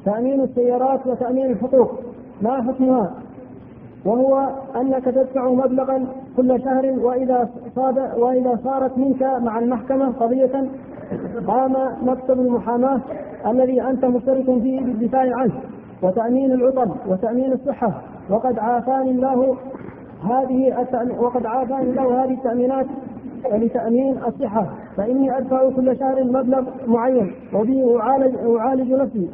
تأمين السيارات وتأمين الحقوق ما حكمها؟ وهو أنك تدفع مبلغا كل شهر، وإذا صارت منك مع المحكمة قضية قام مكتب المحاماة الذي أنت مشترك فيه بالدفاع عنه. وتأمين العطل وتأمين الصحة، وقد عافاني الله هذه التأمينات لتأمين الصحة، فإني أدفع كل شهر مبلغ معين وبه أعالج نفسي.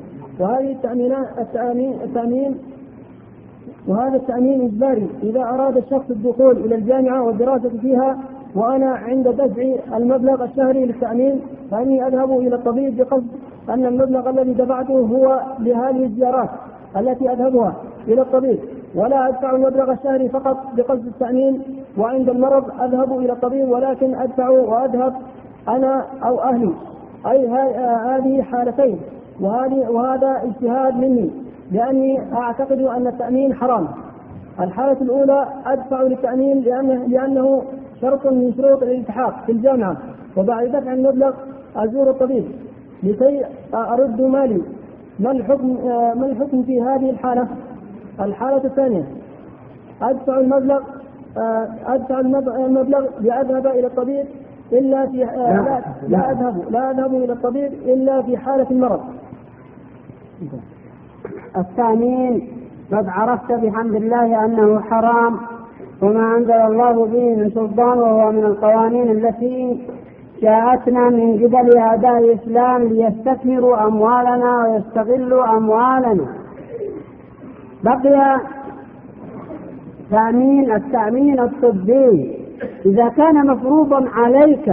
وهذا التأمين إجباري إذا أراد الشخص الدخول إلى الجامعة والدراسة فيها، وأنا عند دفع المبلغ الشهري للتأمين فإني أذهب إلى الطبيب بقصد أن المبلغ الذي دفعته هو لهذه الزيارات التي أذهبها إلى الطبيب، ولا أدفع المبلغ الشهري فقط بقصد التأمين، وعند المرض أذهب إلى الطبيب ولكن أدفع وأذهب أنا أو أهلي. أي هذه حالتين، وهذا اجتهاد مني لأني أعتقد أن التأمين حرام. الحالة الأولى أدفع للتأمين لأنه شرط من شروط الالتحاق في الجامعة، وبعد دفع المبلغ أزور الطبيب لكي أرد مالي. ما الحكم في هذه الحالة؟ الحالة الثانية أدفع المبلغ لأذهب إلى الطبيب إلا في لا أذهب إلى الطبيب إلا في حالة المرض. التأمين قد عرفت بحمد الله أنه حرام، وما أنزل الله به من سلطان، وهو من القوانين التي جاءتنا من قبل أعداء الإسلام ليستثمروا أموالنا ويستغلوا أموالنا. بقي التأمين الطبي، إذا كان مفروضا عليك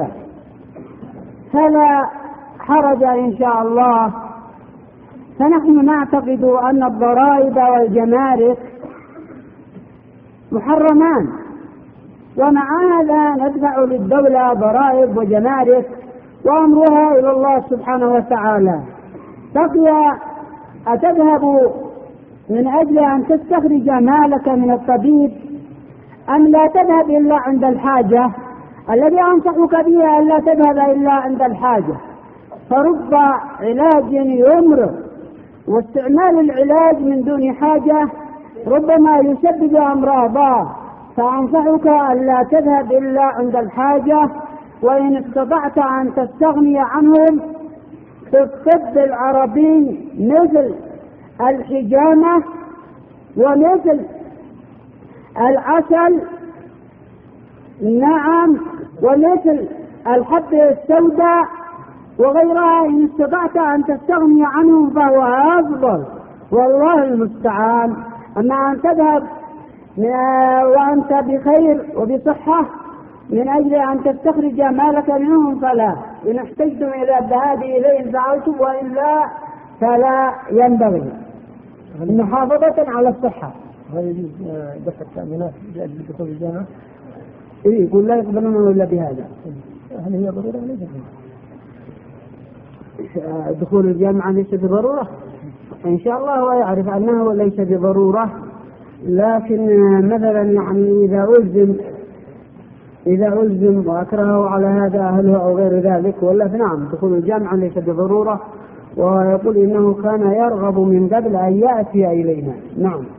فلا حرج إن شاء الله. فنحن نعتقد أن الضرائب والجمارك محرمان، ومع هذا ندفع للدولة ضرائب وجمارك وأمرها إلى الله سبحانه وتعالى. بقي أتذهب من أجل أن تستخرج مالك من الطبيب أم لا تذهب إلا عند الحاجة؟ الذي أنصحك به أن لا تذهب إلا عند الحاجة، فرب علاج يمرض، واستعمال العلاج من دون حاجة ربما يسبب أمراضا. فأنصحك أن لا تذهب إلا عند الحاجة، وإن استطعت أن تستغني عنهم في الطب العربي مثل الحجامة ومثل العسل، نعم، ومثل الحبة السوداء وغيرها، إن استطعت أن تستغني عنهم فهو أفضل، والله المستعان. أما أن تذهب وأنت بخير وبصحة من أجل أن تستخرج مالك منهم فلا. إن احتجتم إلى الذهاب إليهم فعلتم، وإلا فلا ينبغي. محافظة على الصحة. هل يجوز دفع التأمينات لأجل دخول الجامعة؟ يقول لا يقبلون إلا بهذا. هل هي ضرورة ليس دخول الجامعة ليس بضرورة؟ إن شاء الله هو يعرف أنه ليس بضرورة، لكن مثلا يعني إذا ألزم وأكرهه على هذا أهله أو غير ذلك، ولا نعم دخول الجامعة ليس بضرورة. ويقول إنه كان يرغب من قبل أن يأتي إلينا. نعم.